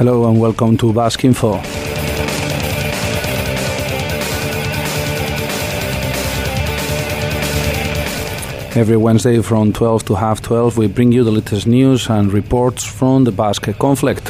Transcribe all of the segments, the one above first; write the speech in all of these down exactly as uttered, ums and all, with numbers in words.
Hello and welcome to Basque Info. Every Wednesday from twelve to half twelve we bring you the latest news and reports from the Basque conflict.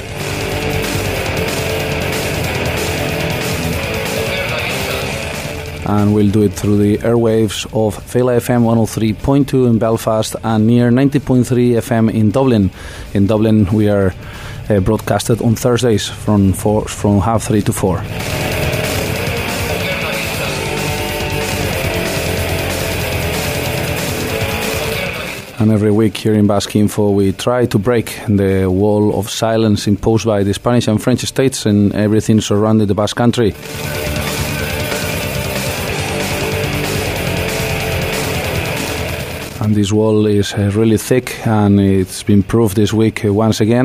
And we'll do it through the airwaves of Vela F M one oh three point two in Belfast and near ninety point three F M in Dublin. In Dublin we are uh, broadcasted on Thursdays from four, from half three to four. And every week here in Basque Info we try to break the wall of silence imposed by the Spanish and French states and everything surrounding the Basque country. And this wall is uh, really thick, and it's been proved this week uh, once again.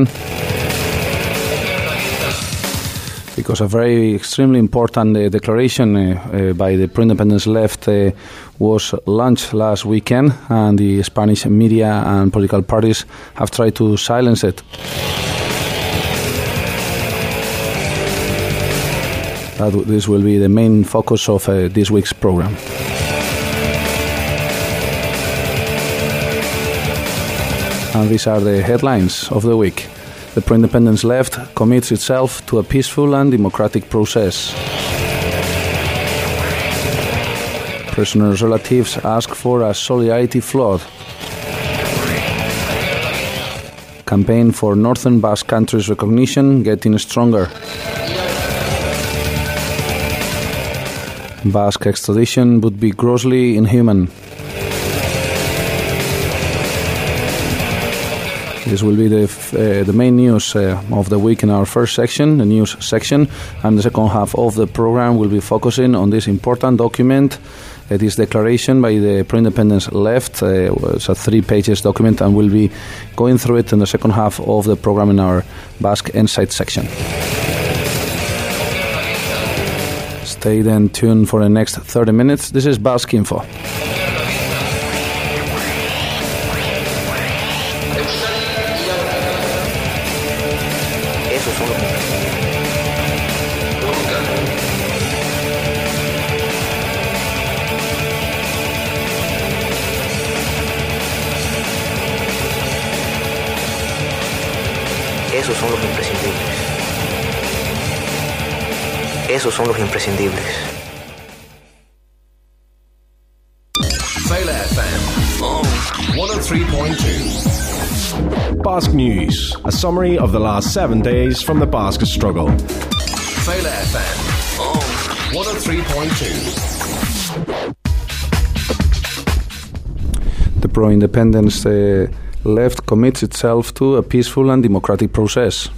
Because a very extremely important uh, declaration uh, uh, by the pro-independence left uh, was launched last weekend, and the Spanish media and political parties have tried to silence it. That w- this will be the main focus of uh, this week's program. And these are the headlines of the week. The pro-independence left commits itself to a peaceful and democratic process. Prisoners' relatives ask for a solidarity flood. Campaign for Northern Basque Country's recognition getting stronger. Basque extradition would be grossly inhuman. This will be the uh, the main news uh, of the week in our first section, the news section, and the second half of the program will be focusing on this important document, uh, this declaration by the pro-independence left. Uh, it's a three pages document, and we'll be going through it in the second half of the program in our Basque Insight section. Stay then tuned for the next thirty minutes. This is Basque Info. Esos son los imprescindibles. Esos son los imprescindibles. Vela F M on one oh three point two. Basque News, a summary of the last seven days from the Basque struggle. Vela F M on one oh three point two. The pro-independence uh, left commits itself to a peaceful and democratic process.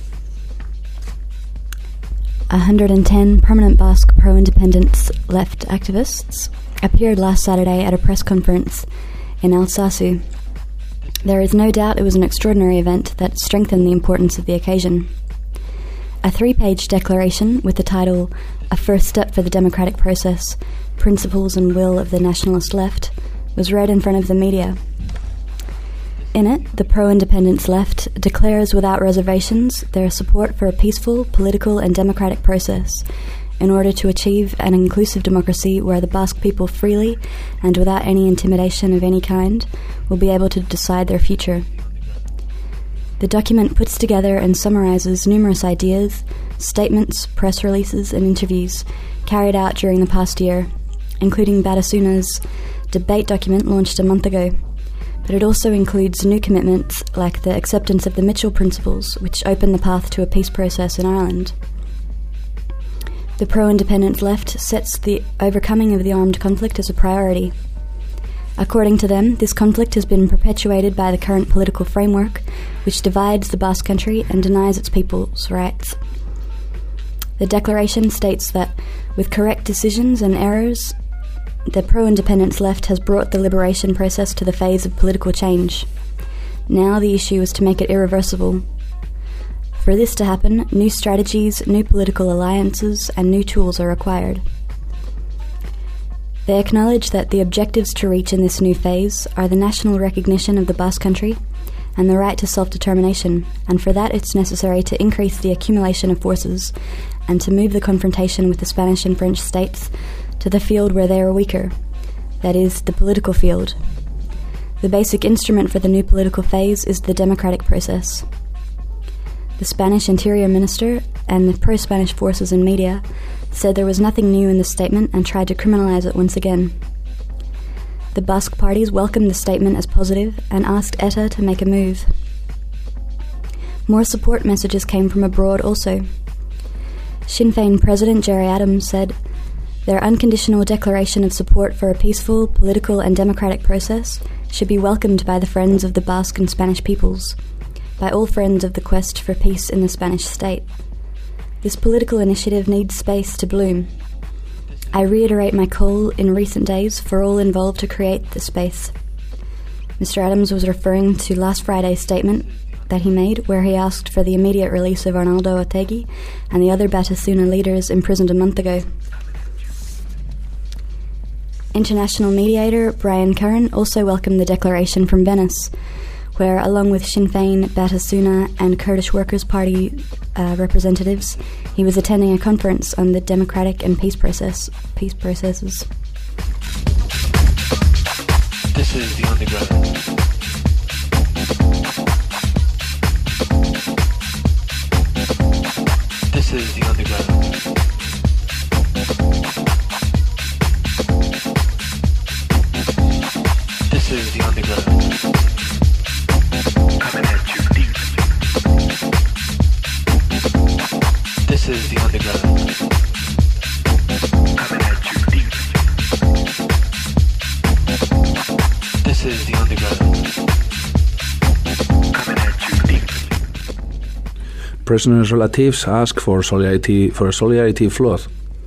one hundred ten permanent Basque pro-independence left activists appeared last Saturday at a press conference in Alsace. There is no doubt it was an extraordinary event that strengthened the importance of the occasion. A three-page declaration with the title A First Step for the Democratic Process, Principles and Will of the Nationalist Left was read in front of the media. In it, the pro-independence left declares without reservations their support for a peaceful, political and democratic process in order to achieve an inclusive democracy where the Basque people freely and without any intimidation of any kind will be able to decide their future. The document puts together and summarizes numerous ideas, statements, press releases and interviews carried out during the past year, including Batasuna's debate document launched a month ago. But it also includes new commitments like the acceptance of the Mitchell Principles, which open the path to a peace process in Ireland. The pro-independence left sets the overcoming of the armed conflict as a priority. According to them, this conflict has been perpetuated by the current political framework, which divides the Basque country and denies its people's rights. The declaration states that, with correct decisions and errors, the pro-independence left has brought the liberation process to the phase of political change. Now the issue is to make it irreversible. For this to happen, new strategies, new political alliances, and new tools are required. They acknowledge that the objectives to reach in this new phase are the national recognition of the Basque country and the right to self-determination, and for that it's necessary to increase the accumulation of forces and to move the confrontation with the Spanish and French states to the field where they are weaker, that is, the political field. The basic instrument for the new political phase is the democratic process. The Spanish Interior Minister and the pro-Spanish forces and media said there was nothing new in the statement and tried to criminalize it once again. The Basque parties welcomed the statement as positive and asked E T A to make a move. More support messages came from abroad also. Sinn Féin President Gerry Adams said, "Their unconditional declaration of support for a peaceful, political and democratic process should be welcomed by the friends of the Basque and Spanish peoples, by all friends of the quest for peace in the Spanish state. This political initiative needs space to bloom. I reiterate my call in recent days for all involved to create the space." Mister Adams was referring to last Friday's statement that he made, where he asked for the immediate release of Arnaldo Otegi and the other Batasuna leaders imprisoned a month ago. International mediator Brian Curran also welcomed the declaration from Venice, where, along with Sinn Féin, Batasuna and Kurdish Workers' Party uh, representatives, he was attending a conference on the democratic and peace process peace processes. This is the underground. This is the underground. This is the underground. Coming at you deep. This is the underground. Coming at you deep. This is the underground. Coming at you deep. Prisoners' relatives ask for solidarity for a solidarity flood.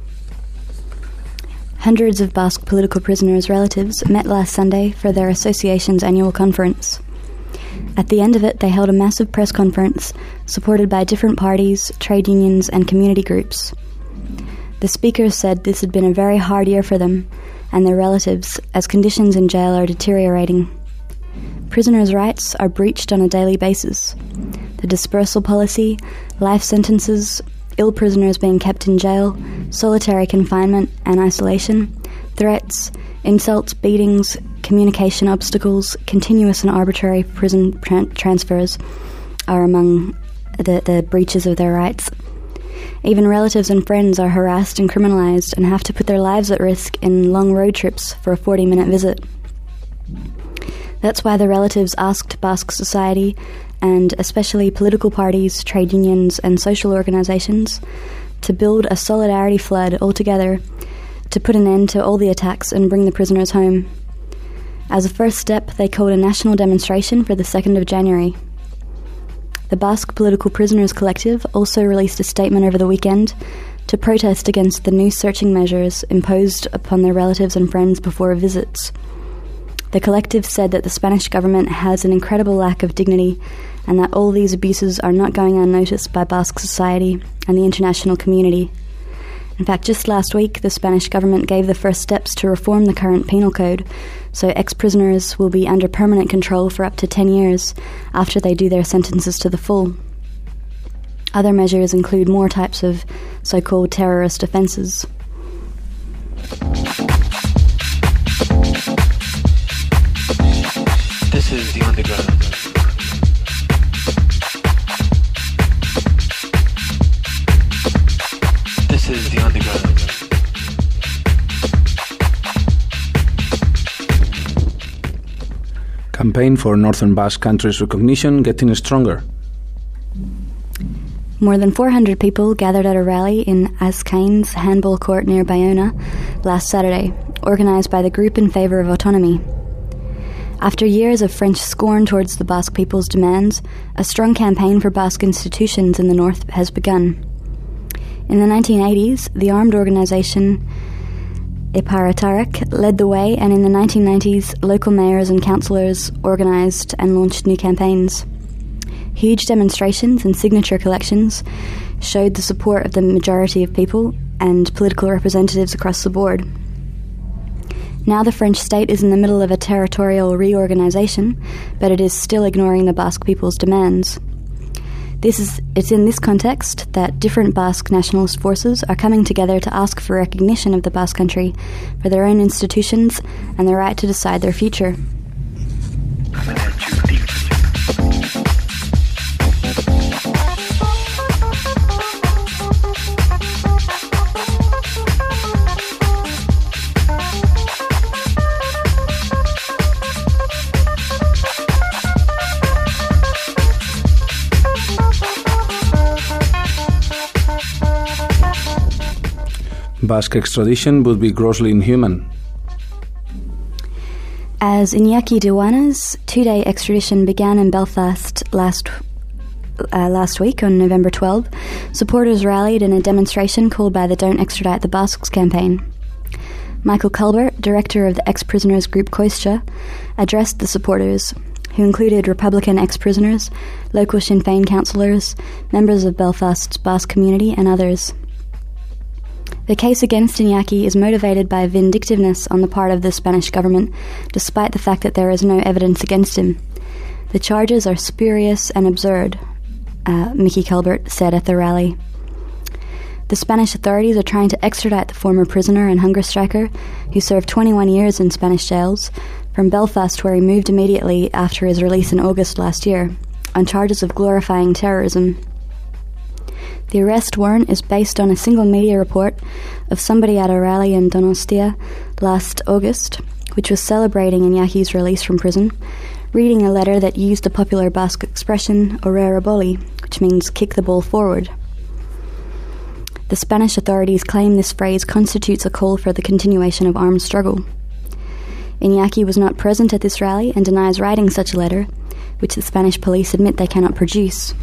Hundreds of Basque political prisoners' relatives met last Sunday for their association's annual conference. At the end of it, they held a massive press conference supported by different parties, trade unions and community groups. The speakers said this had been a very hard year for them and their relatives, as conditions in jail are deteriorating. Prisoners' rights are breached on a daily basis. The dispersal policy, life sentences, ill prisoners being kept in jail, solitary confinement and isolation, threats, insults, beatings, communication obstacles, continuous and arbitrary prison tra- transfers are among the, the breaches of their rights. Even relatives and friends are harassed and criminalized and have to put their lives at risk in long road trips for a forty-minute visit. That's why the relatives asked Basque society, and especially political parties, trade unions and social organizations, to build a solidarity flood altogether to put an end to all the attacks and bring the prisoners home. As a first step, they called a national demonstration for the second of January. The Basque Political Prisoners Collective also released a statement over the weekend to protest against the new searching measures imposed upon their relatives and friends before visits. The collective said that the Spanish government has an incredible lack of dignity and that all these abuses are not going unnoticed by Basque society and the international community. In fact, just last week, the Spanish government gave the first steps to reform the current penal code, so ex-prisoners will be under permanent control for up to ten years after they do their sentences to the full. Other measures include more types of so-called terrorist offences. This is the underground. This is the underground. Campaign for Northern Basque Country's recognition getting stronger. More than four hundred people gathered at a rally in Azkain's handball court near Bayona last Saturday, organised by the Group in Favour of Autonomy. After years of French scorn towards the Basque people's demands, a strong campaign for Basque institutions in the north has begun. In the nineteen eighties, the armed organisation Iparatarek led the way, and in the nineteen nineties, local mayors and councillors organised and launched new campaigns. Huge demonstrations and signature collections showed the support of the majority of people and political representatives across the board. Now the French state is in the middle of a territorial reorganization, but it is still ignoring the Basque people's demands. This is, it's in this context that different Basque nationalist forces are coming together to ask for recognition of the Basque country, for their own institutions, and the right to decide their future. Basque extradition would be grossly inhuman. As Iñaki Dijuana's two-day extradition began in Belfast last uh, last week on November twelfth, supporters rallied in a demonstration called by the Don't Extradite the Basques campaign. Michael Culbert, director of the ex-prisoners group Koischa, addressed the supporters, who included Republican ex-prisoners, local Sinn Féin councillors, members of Belfast's Basque community and others. The case against Iñaki is motivated by vindictiveness on the part of the Spanish government, despite the fact that there is no evidence against him. The charges are spurious and absurd, uh, Mickey Culbert said at the rally. The Spanish authorities are trying to extradite the former prisoner and hunger striker, who served twenty-one years in Spanish jails, from Belfast, where he moved immediately after his release in August last year, on charges of glorifying terrorism. The arrest warrant is based on a single media report of somebody at a rally in Donostia last August, which was celebrating Iñaki's release from prison, reading a letter that used the popular Basque expression "orrera boli," which means kick the ball forward. The Spanish authorities claim this phrase constitutes a call for the continuation of armed struggle. Iñaki was not present at this rally and denies writing such a letter, which the Spanish police admit they cannot produce.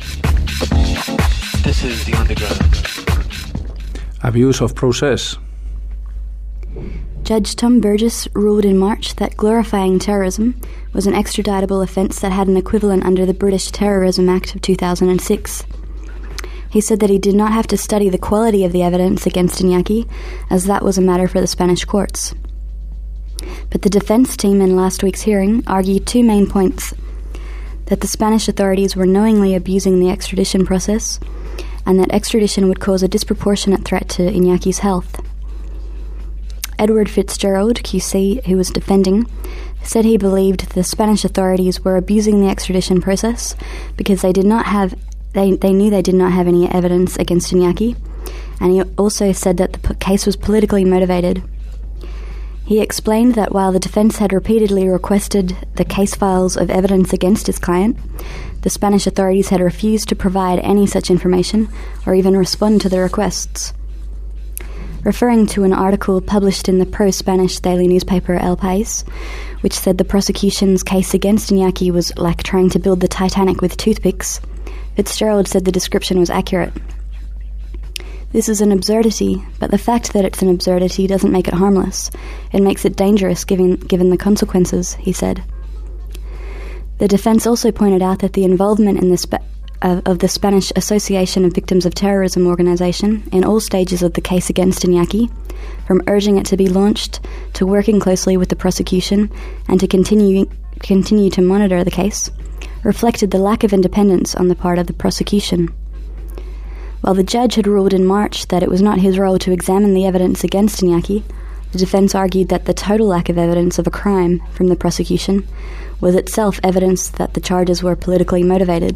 This is the underground. Abuse of process. Judge Tom Burgess ruled in March that glorifying terrorism was an extraditable offence that had an equivalent under the British Terrorism Act of two thousand six. He said that he did not have to study the quality of the evidence against Iñaki, as that was a matter for the Spanish courts. But the defence team in last week's hearing argued two main points: that the Spanish authorities were knowingly abusing the extradition process, and that extradition would cause a disproportionate threat to Iñaki's health. Edward Fitzgerald, Q C, who was defending, said he believed the Spanish authorities were abusing the extradition process because they did not have they, they knew they did not have any evidence against Iñaki, and he also said that the p- case was politically motivated. He explained that while the defence had repeatedly requested the case files of evidence against his client, the Spanish authorities had refused to provide any such information or even respond to the requests. Referring to an article published in the pro-Spanish daily newspaper El País, which said the prosecution's case against Iñaki was like trying to build the Titanic with toothpicks, Fitzgerald said the description was accurate. This is an absurdity, but the fact that it's an absurdity doesn't make it harmless. It makes it dangerous given, given the consequences, he said. The defence also pointed out that the involvement in the Sp- of, of the Spanish Association of Victims of Terrorism organisation in all stages of the case against Iñaki, from urging it to be launched, to working closely with the prosecution, and to continue, continue to monitor the case, reflected the lack of independence on the part of the prosecution. While the judge had ruled in March that it was not his role to examine the evidence against Iñaki, the defence argued that the total lack of evidence of a crime from the prosecution was itself evidence that the charges were politically motivated.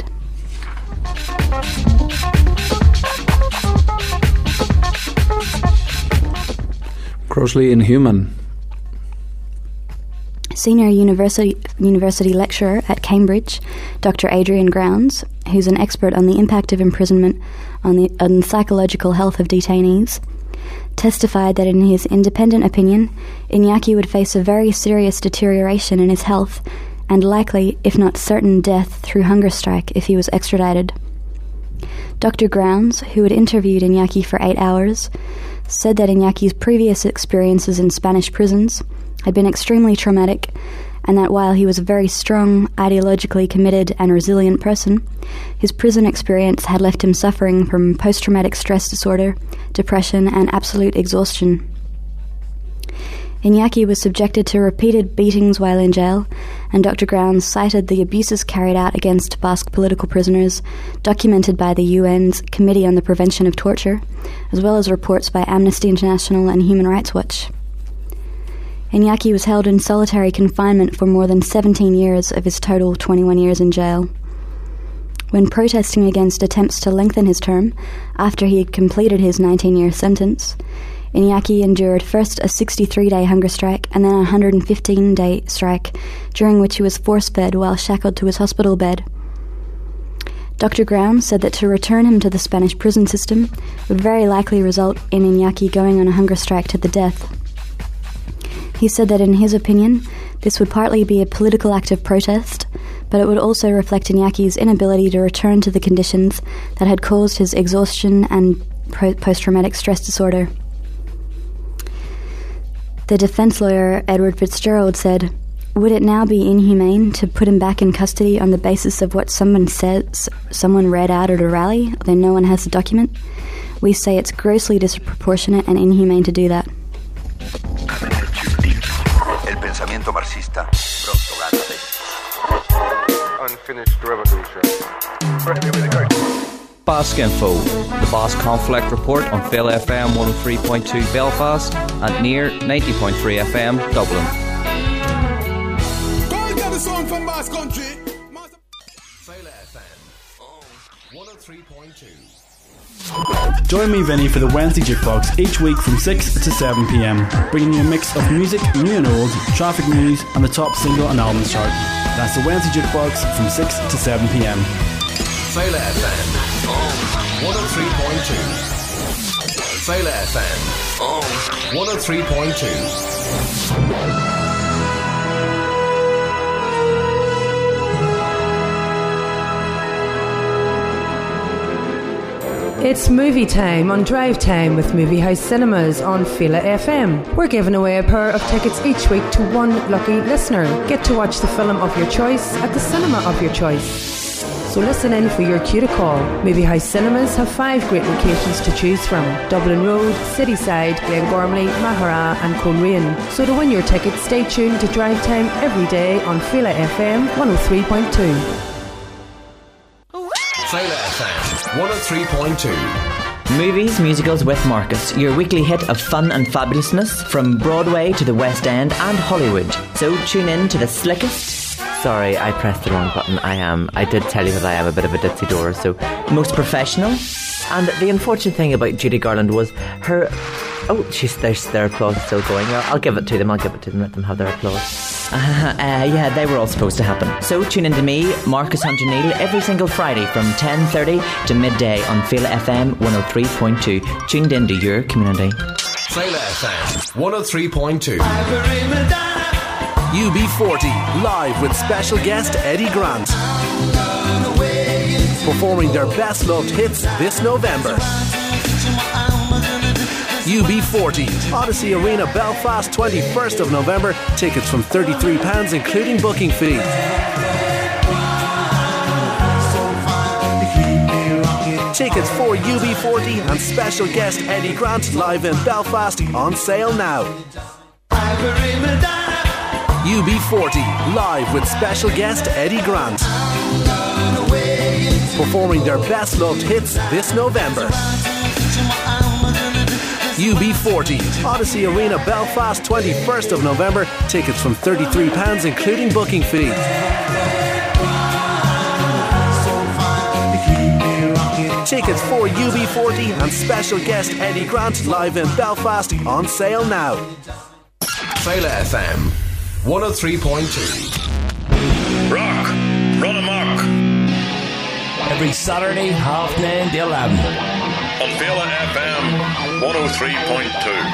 Grossly inhuman. Senior university university lecturer at Cambridge, Doctor Adrian Grounds, who's an expert on the impact of imprisonment on the, on the psychological health of detainees, testified that in his independent opinion, Iñaki would face a very serious deterioration in his health and likely, if not certain, death through hunger strike if he was extradited. Doctor Grounds, who had interviewed Iñaki for eight hours, said that Iñaki's previous experiences in Spanish prisons had been extremely traumatic, and that while he was a very strong, ideologically committed and resilient person, his prison experience had left him suffering from post-traumatic stress disorder, depression, and absolute exhaustion. Iñaki was subjected to repeated beatings while in jail, and Doctor Grounds cited the abuses carried out against Basque political prisoners, documented by the U N's Committee on the Prevention of Torture, as well as reports by Amnesty International and Human Rights Watch. Iñaki was held in solitary confinement for more than seventeen years of his total twenty-one years in jail. When protesting against attempts to lengthen his term, after he had completed his nineteen-year sentence, Iñaki endured first a sixty-three-day hunger strike and then a one hundred fifteen-day strike, during which he was force-fed while shackled to his hospital bed. Doctor Grounds said that to return him to the Spanish prison system would very likely result in Iñaki going on a hunger strike to the death. He said that in his opinion, this would partly be a political act of protest, but it would also reflect Iñaki's inability to return to the conditions that had caused his exhaustion and post-traumatic stress disorder. The defence lawyer, Edward Fitzgerald, said, "Would it now be inhumane to put him back in custody on the basis of what someone says, someone read out at a rally, then no one has the document? We say it's grossly disproportionate and inhumane to do that." El pensamiento marxista pronto gana. Unfinished revolution. Basque Info, the Basque Conflict Report on Féile F M one oh three point two Belfast and near ninety point three F M Dublin. Go and get the song from Basque Country. Féile F M one oh three point two. Join me, Vinny, for the Wednesday Jukebox each week from six to seven p m, bringing you a mix of music, new and old, traffic news, and the top single and albums chart. That's the Wednesday Jukebox from six to seven p m. Féile F M one oh three point two. Féile F M one oh three point two. It's movie time on Drive Time with Movie House Cinemas on Féile F M. We're giving away a pair of tickets each week to one lucky listener. Get to watch the film of your choice at the cinema of your choice. So listen in for your cue to call. Movie House Cinemas have five great locations to choose from: Dublin Road, Cityside, Glengormley, Mahara and Coleraine. So to win your ticket, stay tuned to Drive Time every day on Féile F M one oh three point two. Féile F M one oh three point two. Movies, musicals with Marcus, your weekly hit of fun and fabulousness from Broadway to the West End and Hollywood. So tune in to the slickest... Sorry, I pressed the wrong button. I am. I did tell you that I am a bit of a ditzy door, so... most professional. And the unfortunate thing about Judy Garland was her... Oh, she's, there's, their applause is still going. I'll, I'll give it to them. I'll give it to them. Let them have their applause. Uh, uh, yeah, they were all supposed to happen. So tune in to me, Marcus Hunter-Neal, every single Friday from ten thirty to midday on Féile F M one oh three point two. Tuned in to your community. Féile F M one oh three point two. U B forty, live with special guest Eddie Grant. Performing their best loved hits this November. U B forty, Odyssey Arena, Belfast, twenty-first of November. Tickets from thirty-three pounds including booking fee. Tickets for U B forty and special guest Eddie Grant live in Belfast on sale now. U B forty, live with special guest Eddie Grant. Performing their best loved hits this November. U B forty, Odyssey Arena, Belfast, twenty-first of November. Tickets from thirty-three pounds including booking fee. Tickets for U B forty and special guest Eddie Grant live in Belfast on sale now. Féile F M one oh three point two. Rock, run amok. Every Saturday, half nine to eleven. On Féile F M one oh three point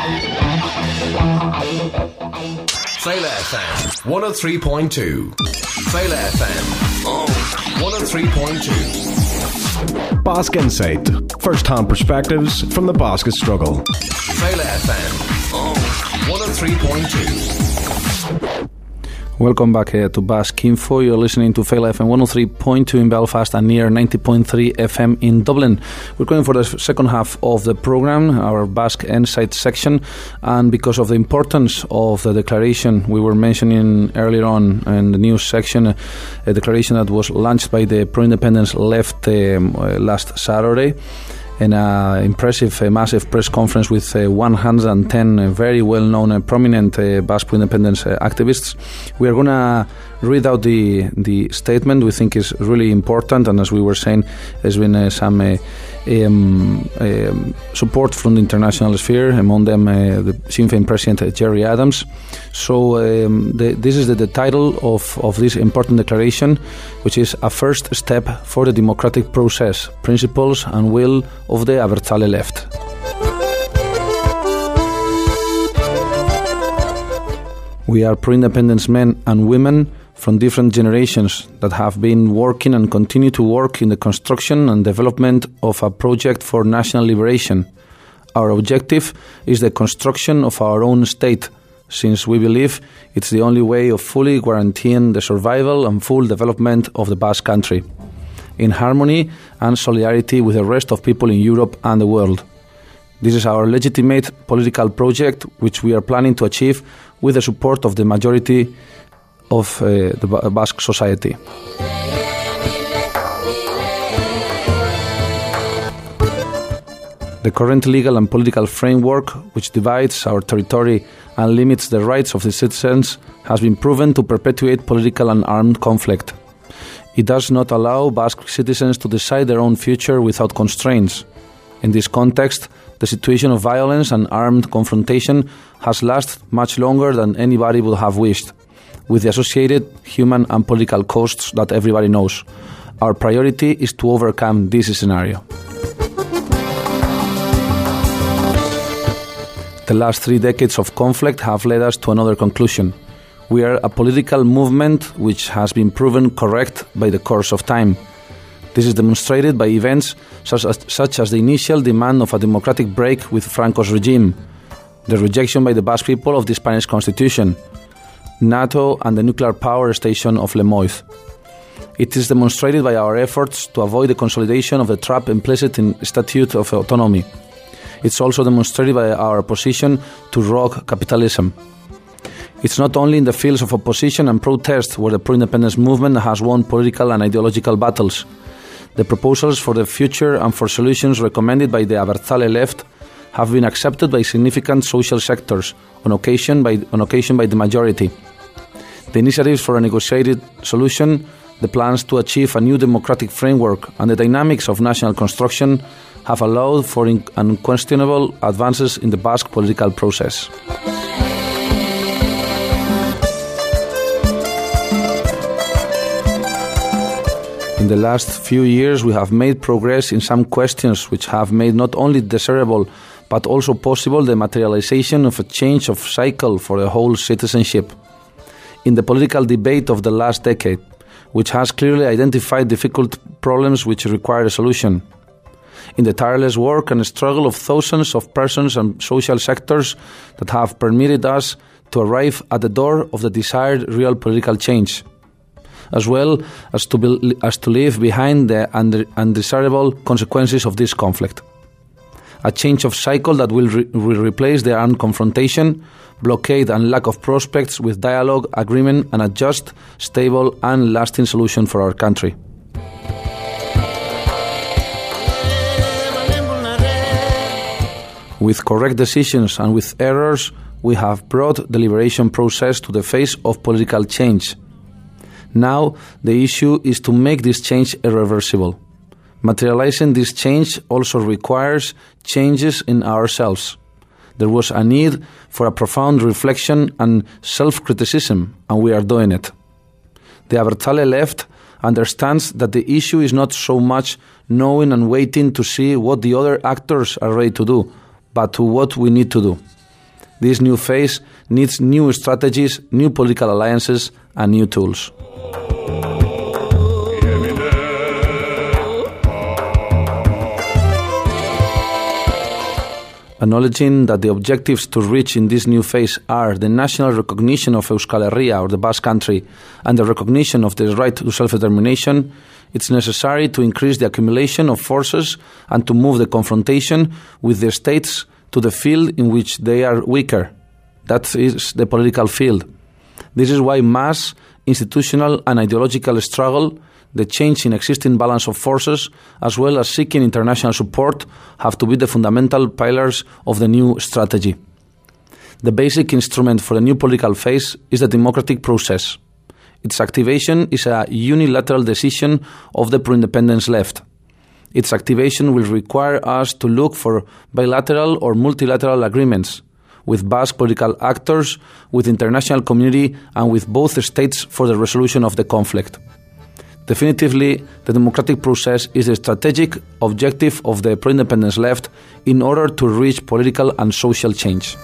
two. Féile F M one oh three point two. Féile F M one oh three point two. Basque Insight, first-hand perspectives from the Basque struggle. Féile F M one oh three point two. Welcome back uh, to Basque Info. You're listening to Fail F M one oh three point two in Belfast and near ninety point three F M in Dublin. We're going for the second half of the program, our Basque Insight section, and because of the importance of the declaration we were mentioning earlier on in the news section, a declaration that was launched by the pro-independence left um, uh, last Saturday, in an impressive, uh, massive press conference with uh, one hundred ten uh, very well-known and prominent uh, Basque independence uh, activists. We are going to read out the the statement we think is really important, and as we were saying, there's been uh, some uh, um, um, support from the international sphere, among them uh, the Sinn Féin President uh, Gerry Adams. So um, the, this is the, the title of, of this important declaration, which is a first step for the democratic process, principles and will of the Abertzale left. We are pro-independence men and women from different generations that have been working and continue to work in the construction and development of a project for national liberation. Our objective is the construction of our own state, since we believe it's the only way of fully guaranteeing the survival and full development of the Basque country, in harmony and solidarity with the rest of people in Europe and the world. This is our legitimate political project, which we are planning to achieve with the support of the majority of uh, the Basque society. The current legal and political framework, which divides our territory and limits the rights of the citizens, has been proven to perpetuate political and armed conflict. It does not allow Basque citizens to decide their own future without constraints. In this context, the situation of violence and armed confrontation has lasted much longer than anybody would have wished, with the associated human and political costs that everybody knows. Our priority is to overcome this scenario. The last three decades of conflict have led us to another conclusion. We are a political movement which has been proven correct by the course of time. This is demonstrated by events such as, such as the initial demand of a democratic break with Franco's regime, the rejection by the Basque people of the Spanish Constitution, NATO and the nuclear power station of Lemoiz. It is demonstrated by our efforts to avoid the consolidation of the trap implicit in the Statute of Autonomy. It's also demonstrated by our opposition to rogue capitalism. It's not only in the fields of opposition and protest where the pro-independence movement has won political and ideological battles. The proposals for the future and for solutions recommended by the Abertzale left have been accepted by significant social sectors, on occasion by, on occasion by the majority. The initiatives for a negotiated solution, the plans to achieve a new democratic framework, and the dynamics of national construction have allowed for in- unquestionable advances in the Basque political process. In the last few years, we have made progress in some questions which have made not only desirable but also possible the materialization of a change of cycle for the whole citizenship. In the political debate of the last decade, which has clearly identified difficult problems which require a solution. In the tireless work and struggle of thousands of persons and social sectors that have permitted us to arrive at the door of the desired real political change, as well as to, be, as to leave behind the undesirable consequences of this conflict. A change of cycle that will, re- will replace the armed confrontation, blockade and lack of prospects with dialogue, agreement and a just, stable and lasting solution for our country. With correct decisions and with errors, we have brought the liberation process to the face of political change. Now, the issue is to make this change irreversible. Materializing this change also requires changes in ourselves. There was a need for a profound reflection and self-criticism, and we are doing it. The Abertzale left understands that the issue is not so much knowing and waiting to see what the other actors are ready to do, but to what we need to do. This new phase needs new strategies, new political alliances, and new tools. Acknowledging that the objectives to reach in this new phase are the national recognition of Euskal Herria, or the Basque Country, and the recognition of the right to self-determination, it's necessary to increase the accumulation of forces and to move the confrontation with the states to the field in which they are weaker. That is the political field. This is why mass, institutional and ideological struggle, the change in existing balance of forces, as well as seeking international support, have to be the fundamental pillars of the new strategy. The basic instrument for the new political phase is the democratic process. Its activation is a unilateral decision of the pro-independence left. Its activation will require us to look for bilateral or multilateral agreements with Basque political actors, with the international community, and with both states for the resolution of the conflict. Definitively, the democratic process is the strategic objective of the pro-independence left in order to reach political and social change.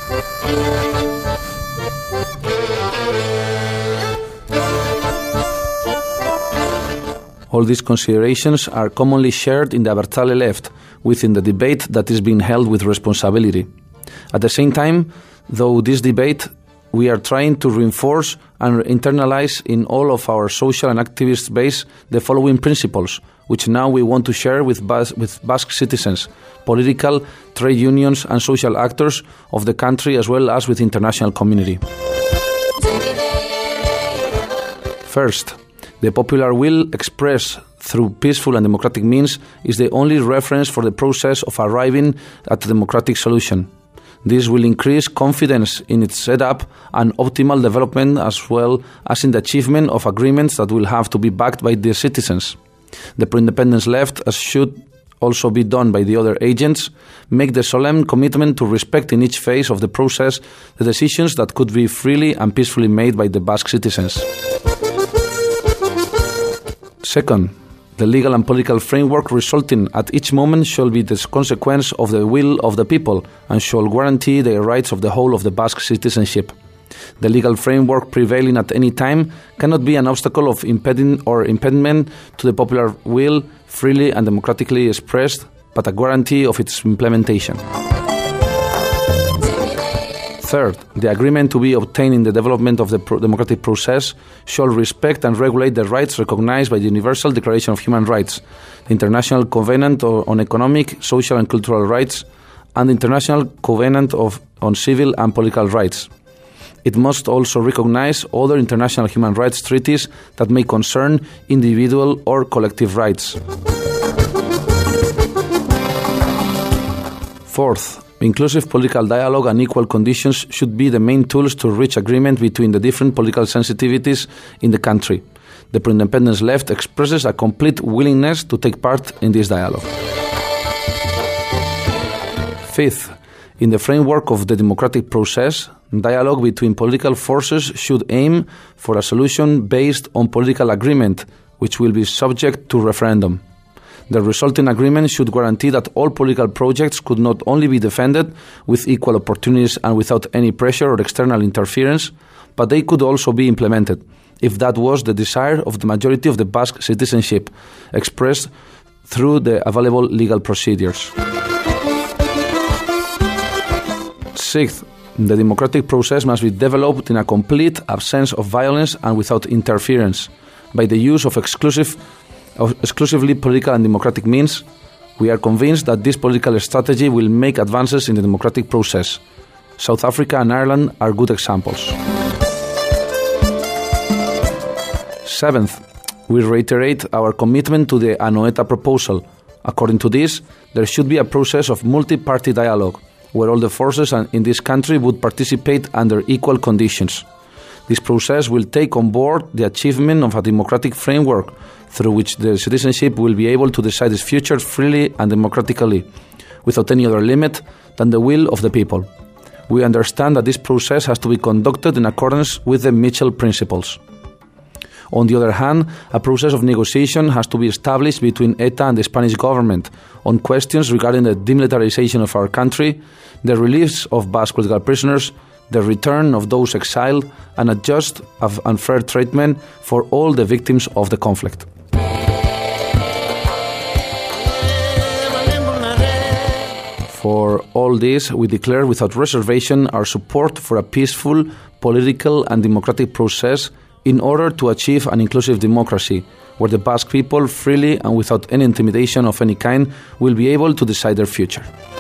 All these considerations are commonly shared in the Abertzale left within the debate that is being held with responsibility. At the same time, though this debate, we are trying to reinforce and internalize in all of our social and activist base the following principles, which now we want to share with, Bas- with Basque citizens, political, trade unions and social actors of the country, as well as with the international community. First, the popular will expressed through peaceful and democratic means is the only reference for the process of arriving at a democratic solution. This will increase confidence in its setup and optimal development, as well as in the achievement of agreements that will have to be backed by the citizens. The pro-independence left, as should also be done by the other agents, make the solemn commitment to respect in each phase of the process the decisions that could be freely and peacefully made by the Basque citizens. Second, the legal and political framework resulting at each moment shall be the consequence of the will of the people and shall guarantee the rights of the whole of the Basque citizenship. The legal framework prevailing at any time cannot be an obstacle of impeding or impediment to the popular will freely and democratically expressed, but a guarantee of its implementation. Third, the agreement to be obtained in the development of the pro- democratic process shall respect and regulate the rights recognized by the Universal Declaration of Human Rights, the International Covenant on Economic, Social and Cultural Rights, and the International Covenant of, on Civil and Political Rights. It must also recognize other international human rights treaties that may concern individual or collective rights. Fourth, inclusive political dialogue and equal conditions should be the main tools to reach agreement between the different political sensitivities in the country. The pro-independence left expresses a complete willingness to take part in this dialogue. Fifth, in the framework of the democratic process, dialogue between political forces should aim for a solution based on political agreement, which will be subject to referendum. The resulting agreement should guarantee that all political projects could not only be defended with equal opportunities and without any pressure or external interference, but they could also be implemented, if that was the desire of the majority of the Basque citizenship, expressed through the available legal procedures. Sixth, the democratic process must be developed in a complete absence of violence and without interference, by the use of exclusive Of exclusively political and democratic means. We are convinced that this political strategy will make advances in the democratic process. South Africa and Ireland are good examples. Seventh, we reiterate our commitment to the Anoeta proposal. According to this, there should be a process of multi-party dialogue, where all the forces in this country would participate under equal conditions. This process will take on board the achievement of a democratic framework through which the citizenship will be able to decide its future freely and democratically, without any other limit than the will of the people. We understand that this process has to be conducted in accordance with the Mitchell Principles. On the other hand, a process of negotiation has to be established between E T A and the Spanish government on questions regarding the demilitarization of our country, the release of Basque political prisoners, the return of those exiled, and a just and fair treatment for all the victims of the conflict. For all this, we declare without reservation our support for a peaceful, political and democratic process in order to achieve an inclusive democracy, where the Basque people freely and without any intimidation of any kind will be able to decide their future.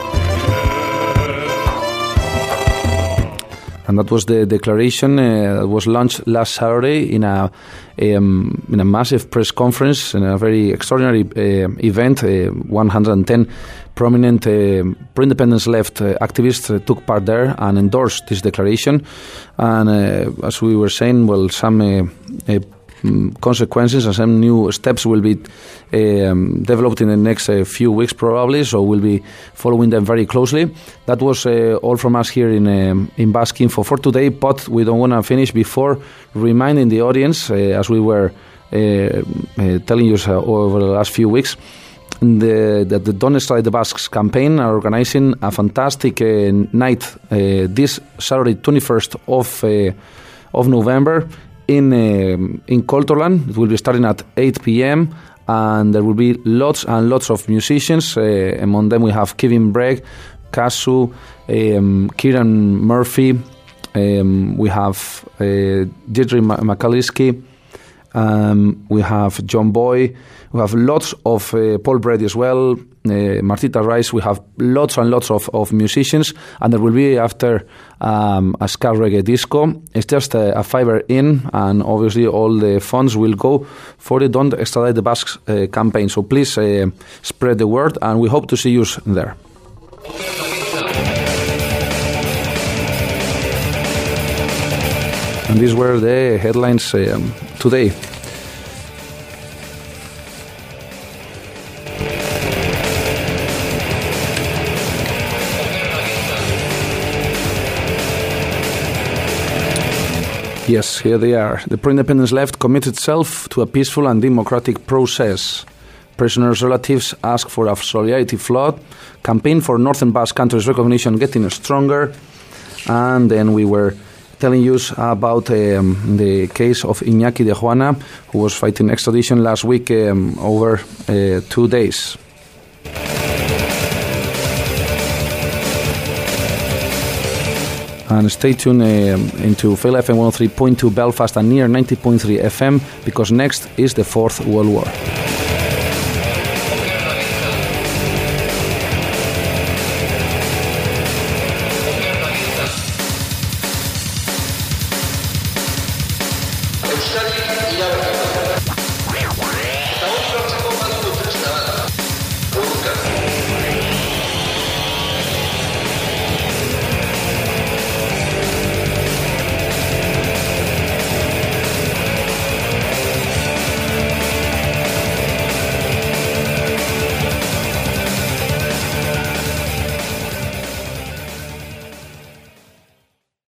And that was the declaration uh, that was launched last Saturday in a um, in a massive press conference, in a very extraordinary uh, event. Uh, one hundred ten prominent uh, pro-independence left uh, activists uh, took part there and endorsed this declaration. And uh, as we were saying, well, some uh, uh, consequences and some new steps will be um, developed in the next uh, few weeks probably, so we'll be following them very closely. That was uh, all from us here in um, in Basque Info for today, but we don't want to finish before reminding the audience, uh, as we were uh, uh, telling you uh, over the last few weeks, the, that the Don't Extradite the Basques campaign are organizing a fantastic uh, night uh, this Saturday, twenty-first of uh, of November, in uh, in Coltorland. It will be starting at eight p.m. and there will be lots and lots of musicians. Uh, among them we have Kevin Bregg, Kasu, um, Kieran Murphy, um, we have uh, Deirdre McAlliskey, um, we have John Boy, we have lots of uh, Paul Brady as well, uh, Martita Rice. We have lots and lots of, of musicians, and there will be after um, a ska reggae disco. It's just a, a fiver in, and obviously all the funds will go for the Don't Extradite the Basques uh, campaign. So please uh, spread the word, and we hope to see you there. And these were the headlines um, today. Yes, here they are. The pro-independence left commits itself to a peaceful and democratic process. Prisoners' relatives ask for a solidarity flood. Campaign for Northern Basque countries' recognition getting stronger. And then we were telling you about um, the case of Iñaki de Juana, who was fighting extradition last week um, over uh, two days. And stay tuned uh, into Fail F M one oh three point two Belfast and near ninety point three F M, because next is the Fourth World War.